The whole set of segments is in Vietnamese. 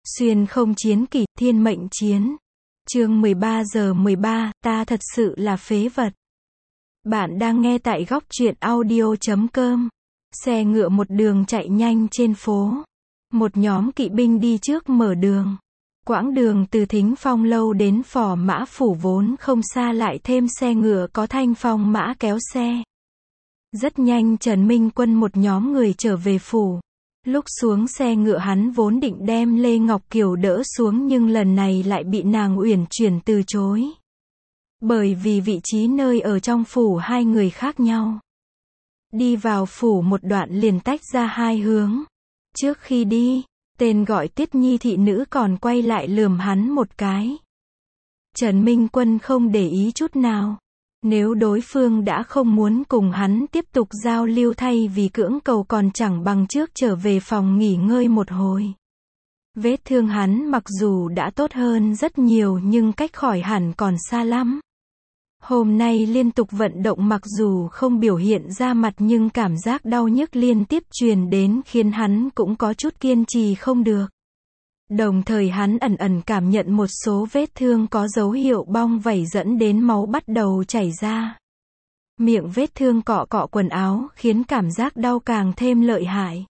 Xuyên không chiến kỷ, thiên mệnh chiến. Chương 13:13, ta thật sự là phế vật. Bạn đang nghe tại góc truyện audio.com. Xe ngựa một đường chạy nhanh trên phố. Một nhóm kỵ binh đi trước mở đường. Quãng đường từ Thính Phong Lâu đến Phò Mã Phủ vốn không xa, lại thêm xe ngựa có Thanh Phong mã kéo xe. Rất nhanh Trần Minh Quân một nhóm người trở về phủ. Lúc xuống xe ngựa hắn vốn định đem Lê Ngọc Kiều đỡ xuống, nhưng lần này lại bị nàng Uyển Chuyển từ chối. Bởi vì vị trí nơi ở trong phủ hai người khác nhau. Đi vào phủ một đoạn liền tách ra hai hướng. Trước khi đi, tên gọi Tiết Nhi thị nữ còn quay lại lườm hắn một cái. Trần Minh Quân không để ý chút nào. Nếu đối phương đã không muốn cùng hắn tiếp tục giao lưu, thay vì cưỡng cầu còn chẳng bằng trước trở về phòng nghỉ ngơi một hồi. Vết thương hắn mặc dù đã tốt hơn rất nhiều nhưng cách khỏi hẳn còn xa lắm. Hôm nay liên tục vận động mặc dù không biểu hiện ra mặt nhưng cảm giác đau nhức liên tiếp truyền đến khiến hắn cũng có chút kiên trì không được. Đồng thời hắn ẩn ẩn cảm nhận một số vết thương có dấu hiệu bong vảy dẫn đến máu bắt đầu chảy ra. Miệng vết thương cọ cọ quần áo khiến cảm giác đau càng thêm lợi hại.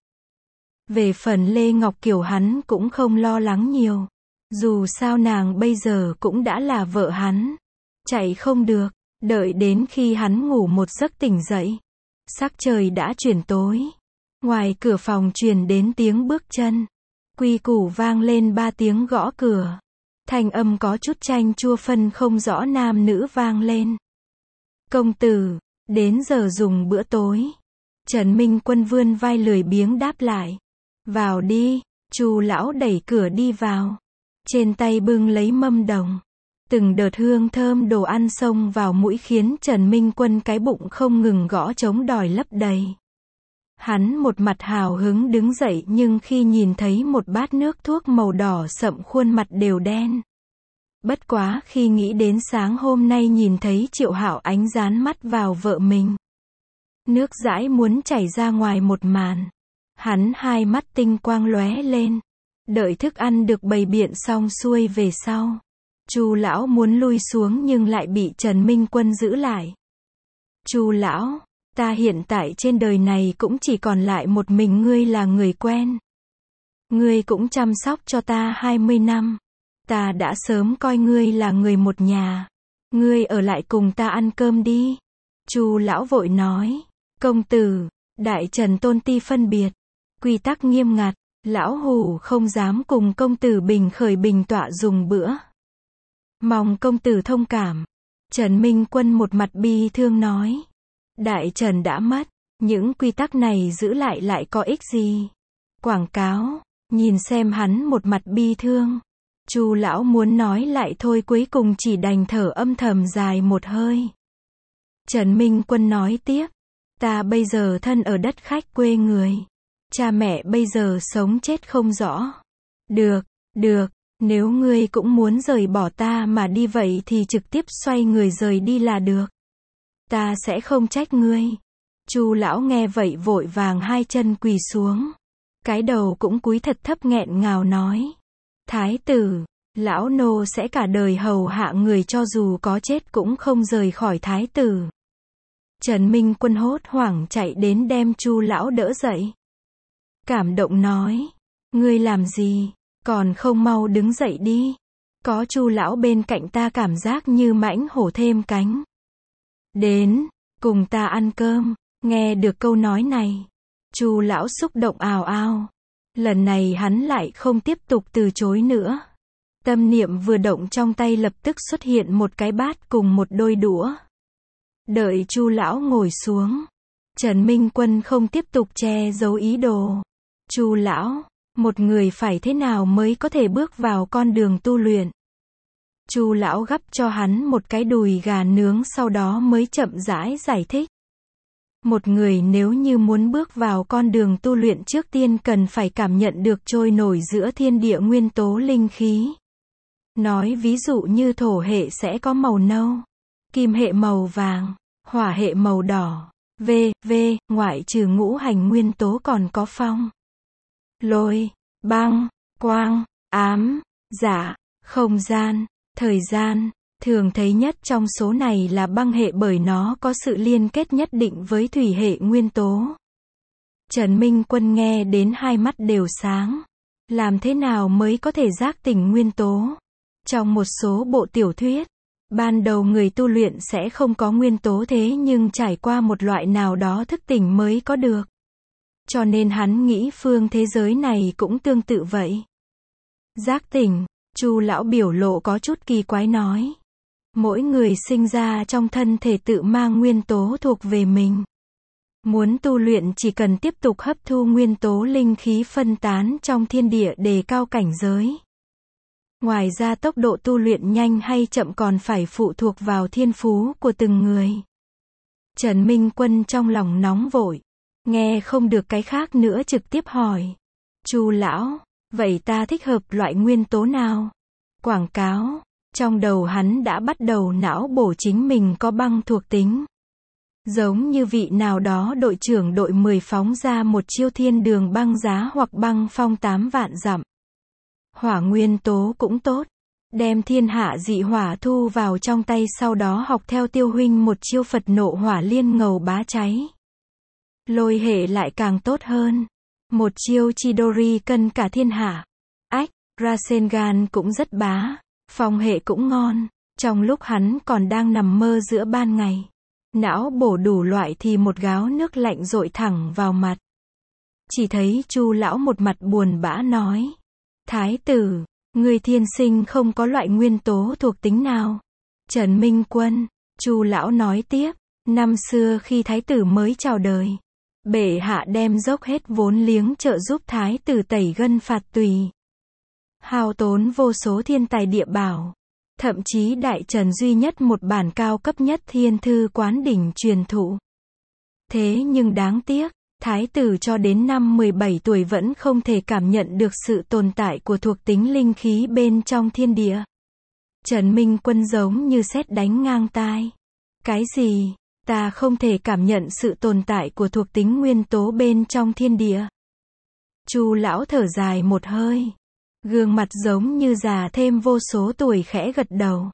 Về phần Lê Ngọc Kiều hắn cũng không lo lắng nhiều. Dù sao nàng bây giờ cũng đã là vợ hắn. Chạy không được, đợi đến khi hắn ngủ một giấc tỉnh dậy. Sắc trời đã chuyển tối. Ngoài cửa phòng truyền đến tiếng bước chân. Quy củ vang lên 3 tiếng gõ cửa. Thanh âm có chút chanh chua phân không rõ nam nữ vang lên. Công tử, đến giờ dùng bữa tối. Trần Minh Quân vươn vai lười biếng đáp lại. Vào đi, Chu lão đẩy cửa đi vào. Trên tay bưng lấy mâm đồng. Từng đợt hương thơm đồ ăn xông vào mũi khiến Trần Minh Quân cái bụng không ngừng gõ trống đòi lấp đầy. Hắn một mặt hào hứng đứng dậy, nhưng khi nhìn thấy một bát nước thuốc màu đỏ sậm khuôn mặt đều đen. Bất quá khi nghĩ đến sáng hôm nay nhìn thấy Triệu Hạo ánh dán mắt vào vợ mình. Nước dãi muốn chảy ra ngoài một màn. Hắn hai mắt tinh quang lóe lên. Đợi thức ăn được bày biện xong xuôi về sau. Chu lão muốn lui xuống nhưng lại bị Trần Minh Quân giữ lại. Chu lão, ta hiện tại trên đời này cũng chỉ còn lại một mình ngươi là người quen. Ngươi cũng chăm sóc cho ta 20 năm. Ta đã sớm coi ngươi là người một nhà. Ngươi ở lại cùng ta ăn cơm đi. Chu lão vội nói. Công tử, đại trần tôn ti phân biệt. Quy tắc nghiêm ngặt. Lão hủ không dám cùng công tử bình khởi bình tọa dùng bữa. Mong công tử thông cảm. Trần Minh Quân một mặt bi thương nói. Đại trần đã mất, những quy tắc này giữ lại có ích gì? Quảng cáo, nhìn xem hắn một mặt bi thương. Chu lão muốn nói lại thôi cuối cùng chỉ đành thở âm thầm dài một hơi. Trần Minh Quân nói tiếp. Ta bây giờ thân ở đất khách quê người. Cha mẹ bây giờ sống chết không rõ. Được, nếu ngươi cũng muốn rời bỏ ta mà đi vậy thì trực tiếp xoay người rời đi là được. Ta sẽ không trách ngươi. Chu lão nghe vậy vội vàng hai chân quỳ xuống. Cái đầu cũng cúi thật thấp nghẹn ngào nói. Thái tử, lão nô sẽ cả đời hầu hạ người, cho dù có chết cũng không rời khỏi thái tử. Trần Minh Quân hốt hoảng chạy đến đem Chu lão đỡ dậy. Cảm động nói. Ngươi làm gì, còn không mau đứng dậy đi. Có Chu lão bên cạnh ta cảm giác như mãnh hổ thêm cánh. Đến, cùng ta ăn cơm. Nghe được câu nói này, Chu lão xúc động ào ào. Lần này hắn lại không tiếp tục từ chối nữa. Tâm niệm vừa động, trong tay lập tức xuất hiện một cái bát cùng một đôi đũa. Đợi Chu lão ngồi xuống, Trần Minh Quân không tiếp tục che giấu ý đồ. Chu lão, một người phải thế nào mới có thể bước vào con đường tu luyện? Chu lão gắp cho hắn một cái đùi gà nướng, sau đó mới chậm rãi giải thích. Một người nếu như muốn bước vào con đường tu luyện, trước tiên cần phải cảm nhận được trôi nổi giữa thiên địa nguyên tố linh khí. Nói ví dụ như thổ hệ sẽ có màu nâu, kim hệ màu vàng, hỏa hệ màu đỏ, ngoại trừ ngũ hành nguyên tố còn có phong, lôi, băng, quang, ám, dạ, không gian, thời gian. Thường thấy nhất trong số này là băng hệ bởi nó có sự liên kết nhất định với thủy hệ nguyên tố. Trần Minh Quân nghe đến hai mắt đều sáng. Làm thế nào mới có thể giác tỉnh nguyên tố? Trong một số bộ tiểu thuyết, ban đầu người tu luyện sẽ không có nguyên tố thế nhưng trải qua một loại nào đó thức tỉnh mới có được. Cho nên hắn nghĩ phương thế giới này cũng tương tự vậy. Giác tỉnh, Chu lão biểu lộ có chút kỳ quái nói. Mỗi người sinh ra trong thân thể tự mang nguyên tố thuộc về mình. Muốn tu luyện chỉ cần tiếp tục hấp thu nguyên tố linh khí phân tán trong thiên địa đề cao cảnh giới. Ngoài ra tốc độ tu luyện nhanh hay chậm còn phải phụ thuộc vào thiên phú của từng người. Trần Minh Quân trong lòng nóng vội. Nghe không được cái khác nữa trực tiếp hỏi. Chu lão, vậy ta thích hợp loại nguyên tố nào? Quảng cáo. Trong đầu hắn đã bắt đầu não bổ chính mình có băng thuộc tính. Giống như vị nào đó đội trưởng đội 10 phóng ra một chiêu thiên đường băng giá hoặc băng phong 8 vạn dặm. Hỏa nguyên tố cũng tốt. Đem thiên hạ dị hỏa thu vào trong tay sau đó học theo Tiêu huynh một chiêu Phật nộ hỏa liên ngầu bá cháy. Lôi hệ lại càng tốt hơn. Một chiêu Chidori cân cả thiên hạ. Ách, Rasengan cũng rất bá. Phong hệ cũng ngon. Trong lúc hắn còn đang nằm mơ giữa ban ngày, não bổ đủ loại thì một gáo nước lạnh dội thẳng vào mặt. Chỉ thấy Chu lão một mặt buồn bã nói. Thái tử, người thiên sinh không có loại nguyên tố thuộc tính nào. Trần Minh Quân, Chu lão nói tiếp. Năm xưa khi thái tử mới chào đời, bệ hạ đem dốc hết vốn liếng trợ giúp thái tử tẩy gân phạt tùy. Hao tốn vô số thiên tài địa bảo. Thậm chí đại trần duy nhất một bản cao cấp nhất thiên thư quán đỉnh truyền thụ. Thế nhưng đáng tiếc, thái tử cho đến năm 17 tuổi vẫn không thể cảm nhận được sự tồn tại của thuộc tính linh khí bên trong thiên địa. Trần Minh Quân giống như sét đánh ngang tai. Cái gì? Ta không thể cảm nhận sự tồn tại của thuộc tính nguyên tố bên trong thiên địa. Chu lão thở dài một hơi. Gương mặt giống như già thêm vô số tuổi khẽ gật đầu.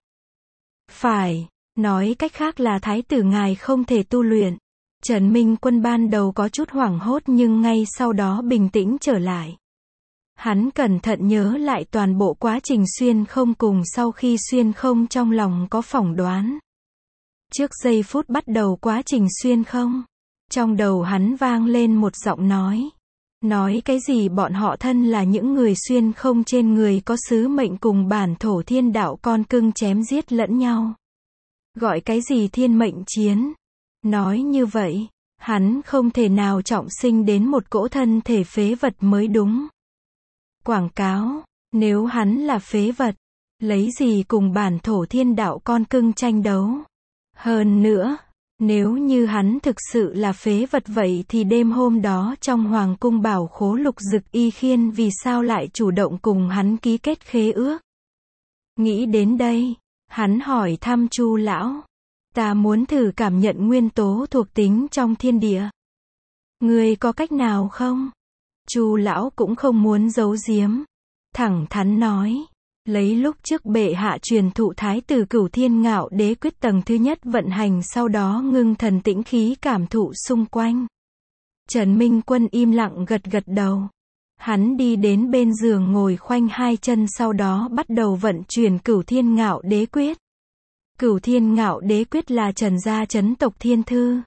Phải, nói cách khác là thái tử ngài không thể tu luyện. Trần Minh Quân ban đầu có chút hoảng hốt nhưng ngay sau đó bình tĩnh trở lại. Hắn cẩn thận nhớ lại toàn bộ quá trình xuyên không cùng sau khi xuyên không trong lòng có phỏng đoán. Trước giây phút bắt đầu quá trình xuyên không, trong đầu hắn vang lên một giọng nói. Nói cái gì bọn họ thân là những người xuyên không trên người có sứ mệnh cùng bản thổ thiên đạo con cưng chém giết lẫn nhau. Gọi cái gì thiên mệnh chiến. Nói như vậy, hắn không thể nào trọng sinh đến một cỗ thân thể phế vật mới đúng. Quảng cáo, nếu hắn là phế vật, lấy gì cùng bản thổ thiên đạo con cưng tranh đấu. Hơn nữa, nếu như hắn thực sự là phế vật vậy thì đêm hôm đó trong hoàng cung bảo khố Lục Dực Y Khiên vì sao lại chủ động cùng hắn ký kết khế ước. Nghĩ đến đây, hắn hỏi thăm Chu lão. Ta muốn thử cảm nhận nguyên tố thuộc tính trong thiên địa. Ngươi có cách nào không? Chu lão cũng không muốn giấu giếm. Thẳng thắn nói. Lấy lúc trước bệ hạ truyền thụ thái tử Cửu Thiên Ngạo Đế quyết tầng thứ nhất vận hành sau đó ngưng thần tĩnh khí cảm thụ xung quanh. Trần Minh Quân im lặng gật gật đầu. Hắn đi đến bên giường ngồi khoanh hai chân sau đó bắt đầu vận chuyển Cửu Thiên Ngạo Đế quyết. Cửu Thiên Ngạo Đế quyết là Trần gia chấn tộc thiên thư.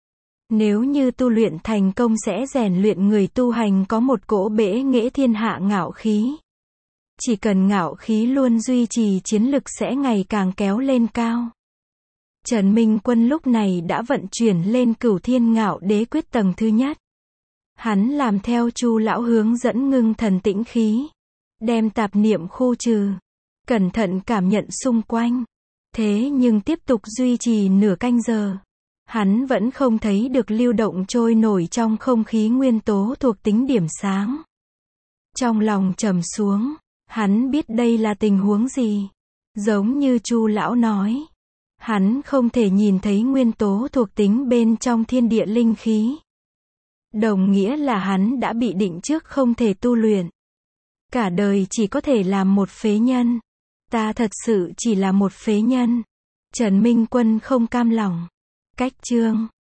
Nếu như tu luyện thành công sẽ rèn luyện người tu hành có một cỗ bẽ nghệ thiên hạ ngạo khí. Chỉ cần ngạo khí luôn duy trì chiến lực sẽ ngày càng kéo lên cao. Trần Minh Quân lúc này đã vận chuyển lên Cửu Thiên Ngạo Đế quyết tầng thứ nhất. Hắn làm theo Chu lão hướng dẫn ngưng thần tĩnh khí. Đem tạp niệm khu trừ. Cẩn thận cảm nhận xung quanh. Thế nhưng tiếp tục duy trì nửa canh giờ. Hắn vẫn không thấy được lưu động trôi nổi trong không khí nguyên tố thuộc tính điểm sáng. Trong lòng trầm xuống. Hắn biết đây là tình huống gì. Giống như Chu lão nói. Hắn không thể nhìn thấy nguyên tố thuộc tính bên trong thiên địa linh khí. Đồng nghĩa là hắn đã bị định trước không thể tu luyện. Cả đời chỉ có thể làm một phế nhân. Ta thật sự chỉ là một phế nhân. Trần Minh Quân không cam lòng. Cách chương